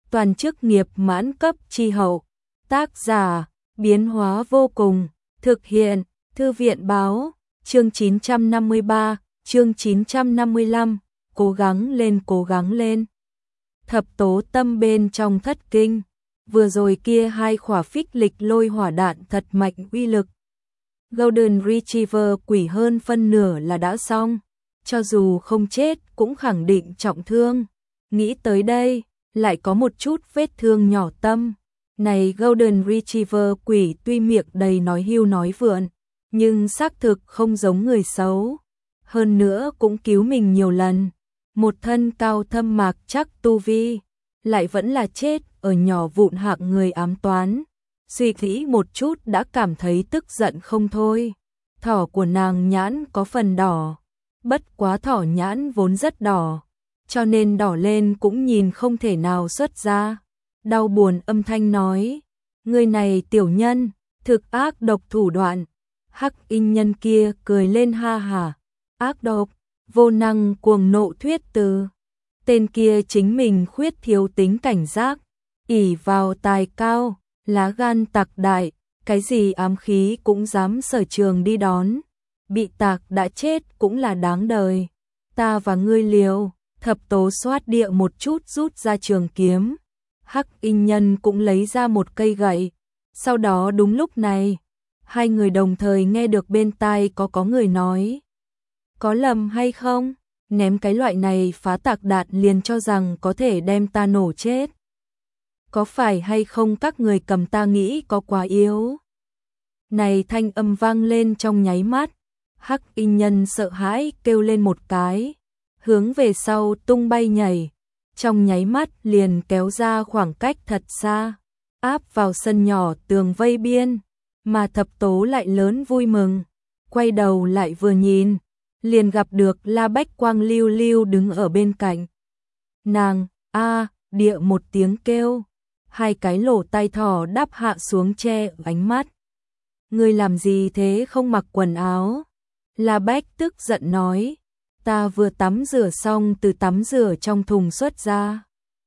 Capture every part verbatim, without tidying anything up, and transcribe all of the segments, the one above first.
toàn chức nghiệp mãn cấp chi hậu. Tác giả, biến hóa vô cùng, thực hiện, Thư viện báo, chương chín trăm năm mươi ba, chương chín trăm năm mươi lăm, cố gắng lên cố gắng lên. Thập tố tâm bên trong thất kinh, vừa rồi kia hai khỏa phích lịch lôi hỏa đạn thật mạnh uy lực. Golden Retriever quỷ hơn phân nửa là đã xong, cho dù không chết cũng khẳng định trọng thương. Nghĩ tới đây, lại có một chút vết thương nhỏ tâm. Này Golden Retriever quỷ tuy miệng đầy nói hưu nói vượn, nhưng xác thực không giống người xấu. Hơn nữa cũng cứu mình nhiều lần. Một thân cao thâm mạc chắc tu vi, lại vẫn là chết ở nhỏ vụn hạng người ám toán. Suy nghĩ một chút đã cảm thấy tức giận không thôi. Thỏ của nàng nhãn có phần đỏ, bất quá thỏ nhãn vốn rất đỏ, cho nên đỏ lên cũng nhìn không thể nào xuất ra. Đau buồn âm thanh nói, người này tiểu nhân, thực ác độc thủ đoạn. Hắc y nhân kia cười lên ha hả, ác độc, vô năng cuồng nộ thuyết từ. Tên kia chính mình khuyết thiếu tính cảnh giác, ỷ vào tài cao, lá gan tặc đại, cái gì ám khí cũng dám sở trường đi đón. Bị tạc đã chết cũng là đáng đời. Ta và ngươi liều. Thập tố xoát địa một chút rút ra trường kiếm. Hắc y nhân cũng lấy ra một cây gậy. Sau đó đúng lúc này, hai người đồng thời nghe được bên tai có có người nói. Có lầm hay không? Ném cái loại này phá tạc đạn liền cho rằng có thể đem ta nổ chết. Có phải hay không các người cầm ta nghĩ có quá yếu? Này thanh âm vang lên trong nháy mắt. Hắc y nhân sợ hãi kêu lên một cái, hướng về sau tung bay nhảy, trong nháy mắt liền kéo ra khoảng cách thật xa, áp vào sân nhỏ tường vây biên, mà thập tố lại lớn vui mừng, quay đầu lại vừa nhìn, liền gặp được La Bách Quang lưu lưu đứng ở bên cạnh. Nàng, a, địa một tiếng kêu, hai cái lỗ tai thỏ đáp hạ xuống che ánh mắt. Ngươi làm gì thế không mặc quần áo? La Bách tức giận nói, ta vừa tắm rửa xong từ tắm rửa trong thùng xuất ra.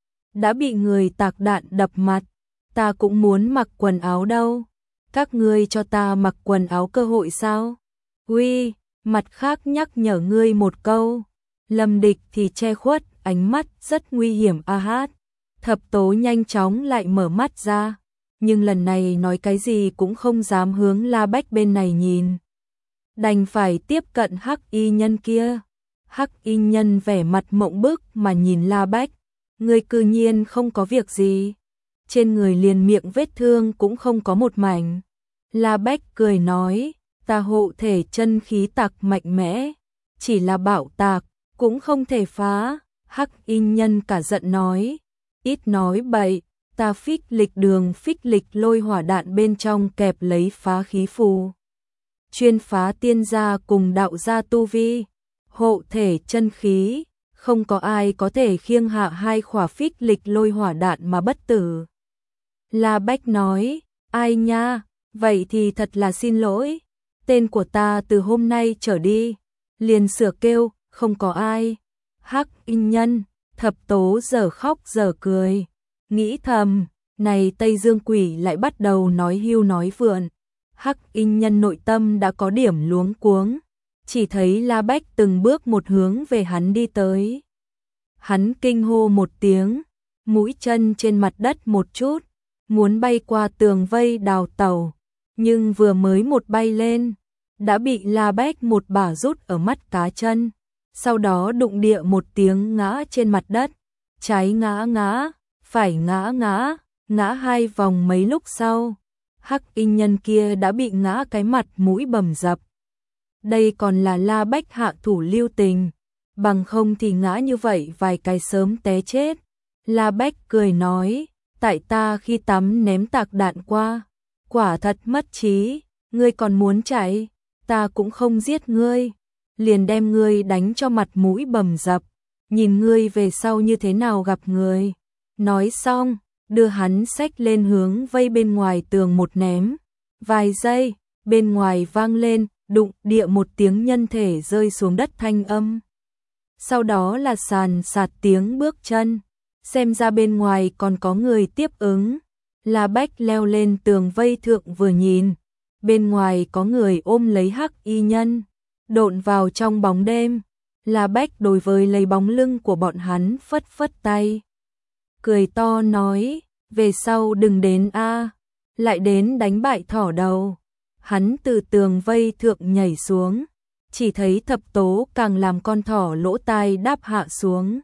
Đã bị người tạc đạn đập mặt, ta cũng muốn mặc quần áo đâu. Các ngươi cho ta mặc quần áo cơ hội sao? Uy, mặt khác nhắc nhở ngươi một câu. Lâm Địch thì che khuất, ánh mắt rất nguy hiểm a hát. Thập tố nhanh chóng lại mở mắt ra, nhưng lần này nói cái gì cũng không dám hướng La Bách bên này nhìn. Đành phải tiếp cận hắc y nhân kia. Hắc y nhân vẻ mặt mộng bức mà nhìn La Bách. Người cư nhiên không có việc gì. Trên người liền miệng vết thương cũng không có một mảnh. La Bách cười nói, ta hộ thể chân khí tạc mạnh mẽ. Chỉ là bạo tạc, cũng không thể phá. Hắc y nhân cả giận nói, ít nói bậy, ta phích lịch đường phích lịch lôi hỏa đạn bên trong kẹp lấy phá khí phù. Chuyên phá tiên gia cùng đạo gia tu vi, hộ thể chân khí, không có ai có thể khiêng hạ hai khỏa phích lịch lôi hỏa đạn mà bất tử. La Bách nói, ai nha, vậy thì thật là xin lỗi, tên của ta từ hôm nay trở đi, liền sửa kêu, không có ai. Hắc y nhân, thập tố giờ khóc giờ cười, nghĩ thầm, này Tây Dương quỷ lại bắt đầu nói hưu nói vượn. Hắc y nhân nội tâm đã có điểm luống cuống, chỉ thấy La Bách từng bước một hướng về hắn đi tới. Hắn kinh hô một tiếng, mũi chân trên mặt đất một chút, muốn bay qua tường vây đào tẩu, nhưng vừa mới một bay lên, đã bị La Bách một bả rút ở mắt cá chân, sau đó đụng địa một tiếng ngã trên mặt đất, trái ngã ngã, phải ngã ngã, ngã hai vòng mấy lúc sau. Hắc y nhân kia đã bị ngã cái mặt mũi bầm dập. Đây còn là La Bách hạ thủ lưu tình, bằng không thì ngã như vậy vài cái sớm té chết. La Bách cười nói, tại ta khi tắm ném tạc đạn qua, quả thật mất trí, ngươi còn muốn chạy, ta cũng không giết ngươi, liền đem ngươi đánh cho mặt mũi bầm dập, nhìn ngươi về sau như thế nào gặp người. Nói xong, đưa hắn xách lên hướng vây bên ngoài tường một ném. Vài giây, bên ngoài vang lên, đụng địa một tiếng nhân thể rơi xuống đất thanh âm. Sau đó là sàn sạt tiếng bước chân. xem ra bên ngoài còn có người tiếp ứng. La Bách leo lên tường vây thượng vừa nhìn, bên ngoài có người ôm lấy Hắc Y Nhân, độn vào trong bóng đêm. La Bách đối với lấy bóng lưng của bọn hắn phất phất tay, cười to nói, về sau đừng đến a, lại đến đánh bại thỏ đầu. Hắn từ tường vây thượng nhảy xuống, chỉ thấy Thập Tố càng làm con thỏ lỗ tai đáp hạ xuống.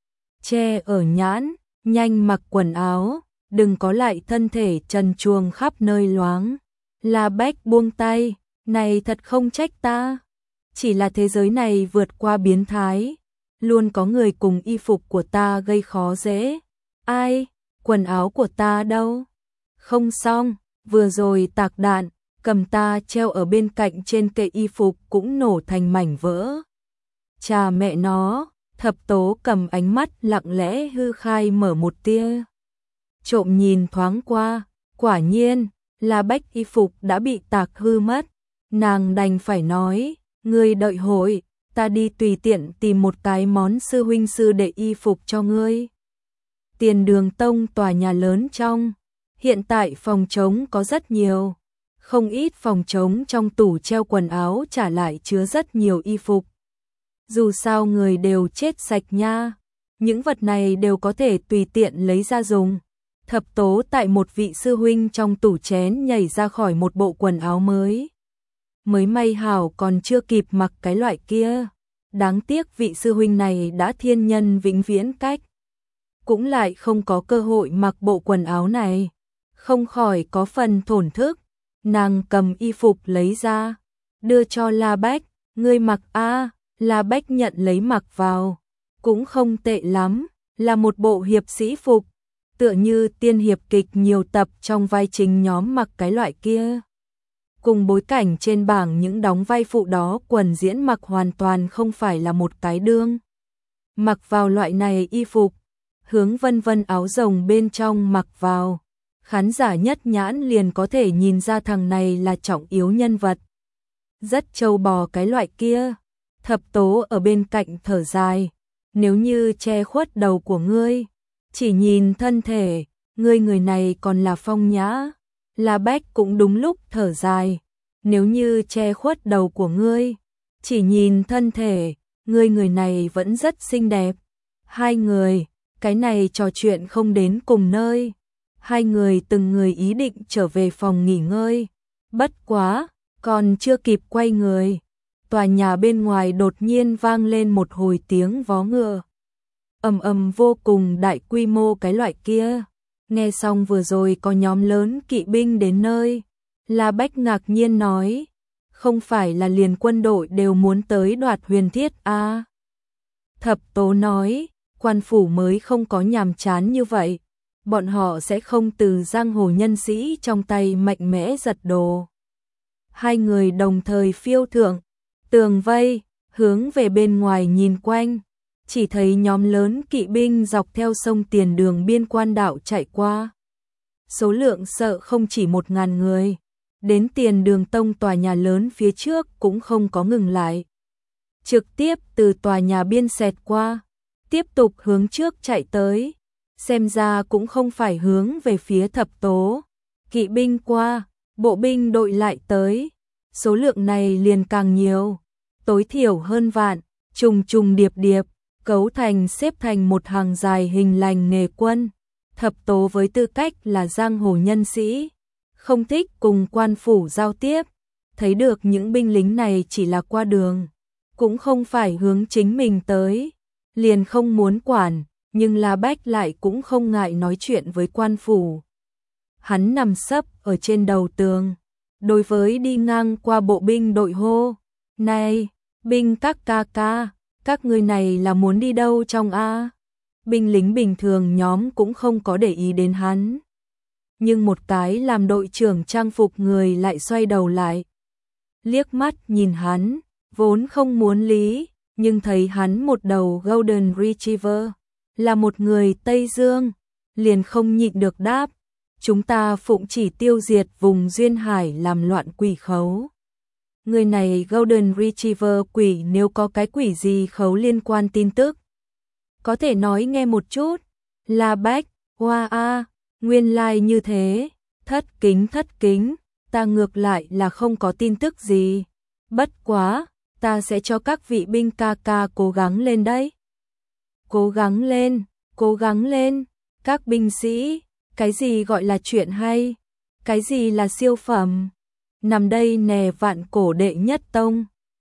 Che ở nhãn, nhanh mặc quần áo, đừng có lại thân thể trần truồng khắp nơi loáng. La Bách buông tay, này thật không trách ta, chỉ là thế giới này vượt qua biến thái, luôn có người cùng y phục của ta gây khó dễ. Ai, quần áo của ta đâu? Không xong, vừa rồi tạc đạn, cầm ta treo ở bên cạnh trên kệ y phục cũng nổ thành mảnh vỡ. Chà mẹ nó, Thập Tố cầm ánh mắt lặng lẽ hư khai mở một tia. Trộm nhìn thoáng qua, quả nhiên, La Bách y phục đã bị tạc hư mất. Nàng đành phải nói, ngươi đợi hội, ta đi tùy tiện tìm một cái món sư huynh sư để y phục cho ngươi. Tiền Đường Tông tòa nhà lớn trong, hiện tại phòng trống có rất nhiều, không ít phòng trống trong tủ treo quần áo trả lại chứa rất nhiều y phục. Dù sao người đều chết sạch nha, những vật này đều có thể tùy tiện lấy ra dùng. Thập Tố tại một vị sư huynh trong tủ chén nhảy ra khỏi một bộ quần áo mới. Mới may hảo còn chưa kịp mặc cái loại kia. Đáng tiếc vị sư huynh này đã thiên nhân vĩnh viễn cách. Cũng lại không có cơ hội mặc bộ quần áo này. Không khỏi có phần thổn thức. Nàng cầm y phục lấy ra, đưa cho La Bách, ngươi mặc a. La Bách nhận lấy mặc vào. Cũng không tệ lắm, là một bộ hiệp sĩ phục. Tựa như tiên hiệp kịch nhiều tập trong vai chính nhóm mặc cái loại kia. Cùng bối cảnh trên bảng những đóng vai phụ đó quần diễn mặc hoàn toàn không phải là một cái đương. Mặc vào loại này y phục, Hướng Vân Vân áo rồng bên trong mặc vào, khán giả nhất nhãn liền có thể nhìn ra thằng này là trọng yếu nhân vật. Rất trâu bò cái loại kia. Thập Tố ở bên cạnh thở dài, nếu như che khuất đầu của ngươi, chỉ nhìn thân thể, ngươi người này còn là phong nhã. La Bách cũng đúng lúc thở dài, nếu như che khuất đầu của ngươi, chỉ nhìn thân thể, ngươi người này vẫn rất xinh đẹp. Hai người, cái này trò chuyện không đến cùng nơi. Hai người từng người ý định trở về phòng nghỉ ngơi. Bất quá, còn chưa kịp quay người, tòa nhà bên ngoài đột nhiên vang lên một hồi tiếng vó ngựa. Ầm ầm vô cùng đại quy mô cái loại kia. Nghe xong vừa rồi có nhóm lớn kỵ binh đến nơi. La Bách ngạc nhiên nói, không phải là liền quân đội đều muốn tới đoạt Huyền Thiết à? Thập Tố nói, quan phủ mới không có nhàm chán như vậy. Bọn họ sẽ không từ giang hồ nhân sĩ trong tay mạnh mẽ giật đồ. Hai người đồng thời phiêu thượng, tường vây, hướng về bên ngoài nhìn quanh. Chỉ thấy nhóm lớn kỵ binh dọc theo sông Tiền Đường biên quan đảo chạy qua. Số lượng sợ không chỉ một ngàn người. Đến Tiền Đường Tông tòa nhà lớn phía trước cũng không có ngừng lại. Trực tiếp từ tòa nhà biên xẹt qua, tiếp tục hướng trước chạy tới. Xem ra cũng không phải hướng về phía Thập Tố. Kỵ binh qua, bộ binh đội lại tới. Số lượng này liền càng nhiều, tối thiểu hơn vạn, trùng trùng điệp điệp, cấu thành xếp thành một hàng dài hình lành nghề quân. Thập Tố với tư cách là giang hồ nhân sĩ, không thích cùng quan phủ giao tiếp, thấy được những binh lính này chỉ là qua đường, cũng không phải hướng chính mình tới, liền không muốn quản, nhưng La Bách lại cũng không ngại nói chuyện với quan phủ. Hắn nằm sấp ở trên đầu tường, đối với đi ngang qua bộ binh đội hô, này, binh các ca ca, các người này là muốn đi đâu trong a? Binh lính bình thường nhóm cũng không có để ý đến hắn. Nhưng một cái làm đội trưởng trang phục người lại xoay đầu lại. Liếc mắt nhìn hắn, vốn không muốn lý, nhưng thấy hắn một đầu Golden Retriever, là một người Tây Dương, liền không nhịn được đáp. Chúng ta phụng chỉ tiêu diệt vùng duyên hải làm loạn quỷ khấu. Người này Golden Retriever quỷ, nếu có cái quỷ gì khấu liên quan tin tức, có thể nói nghe một chút. La Bách, hoa a, nguyên lai like như thế, thất kính thất kính, ta ngược lại là không có tin tức gì. Bất quá, ta sẽ cho các vị binh ca ca cố gắng lên đấy. Cố gắng lên, cố gắng lên, các binh sĩ, cái gì gọi là chuyện hay, cái gì là siêu phẩm. Nằm đây nè vạn cổ đệ nhất tông.